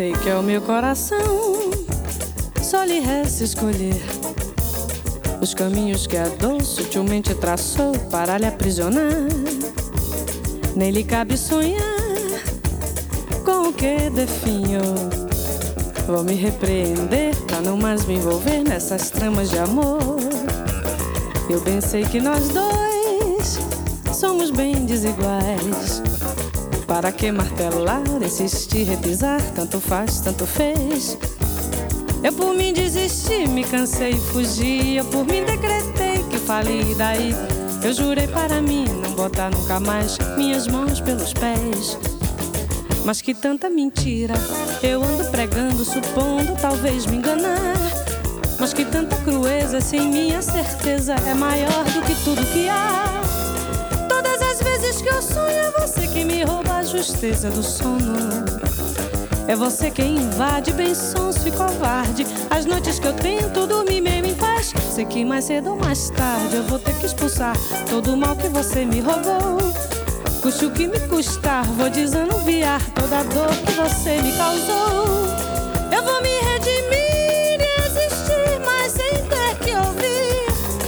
Sei que é o meu coração, só lhe resta escolher os caminhos que a dor sutilmente traçou para lhe aprisionar. Nem lhe cabe sonhar com o que definhou. Vou me repreender pra não mais me envolver nessas tramas de amor. Eu bem sei que nós dois somos bem desiguais. Para que martelar, insistir, repisar, tanto faz, tanto fez. Eu por mim desisti, me cansei e fugi. Eu por mim decretei que fali, daí eu jurei para mim não botar nunca mais minhas mãos pelos pés. Mas que tanta mentira eu ando pregando, supondo talvez me enganar. Mas que tanta crueza, sem minha certeza é maior do que tudo que há. Todas as vezes que eu sonho é você que me rouba a justeza do sono. É você quem invade bem sonso e covarde as noites que eu tento dormir meio em paz. Sei que mais cedo ou mais tarde eu vou ter que expulsar todo o mal que você me roubou. Custe o que me custar, vou desanuviar toda a dor que você me causou. Eu vou me redimir e existir, mas sem ter que ouvir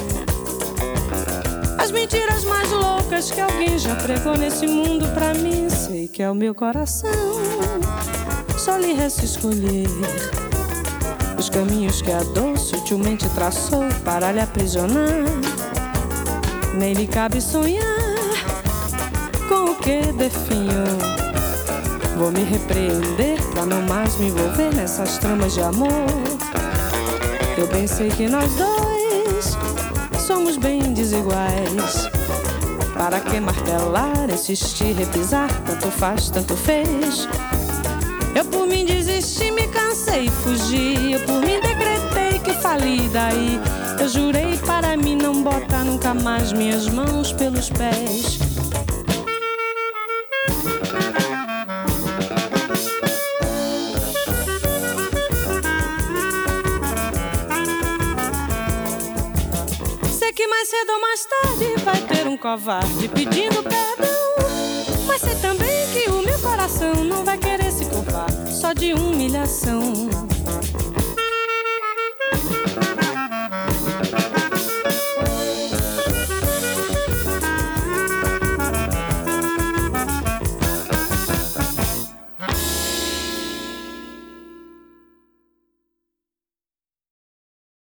as mentiras mais loucas que alguém já pregou nesse mundo pra mim. Sei que é o meu coração, só lhe resta escolher os caminhos que a dor sutilmente traçou para lhe aprisionar. Nem lhe cabe sonhar com o que definhou. Vou me repreender pra não mais me envolver nessas tramas de amor. Eu bem sei que nós dois somos bem desiguais. Para que martelar, insistir, repisar, tanto faz, tanto fez. Eu por mim desisti, me cansei e fugi. Eu por mim decretei que fali, daí eu jurei para mim não botar nunca mais minhas mãos pelos pés. Sei que mais cedo ou mais tarde vai ter um covarde pedindo perdão. Mas sei também que o meu coração não vai querer se culpar só de humilhação.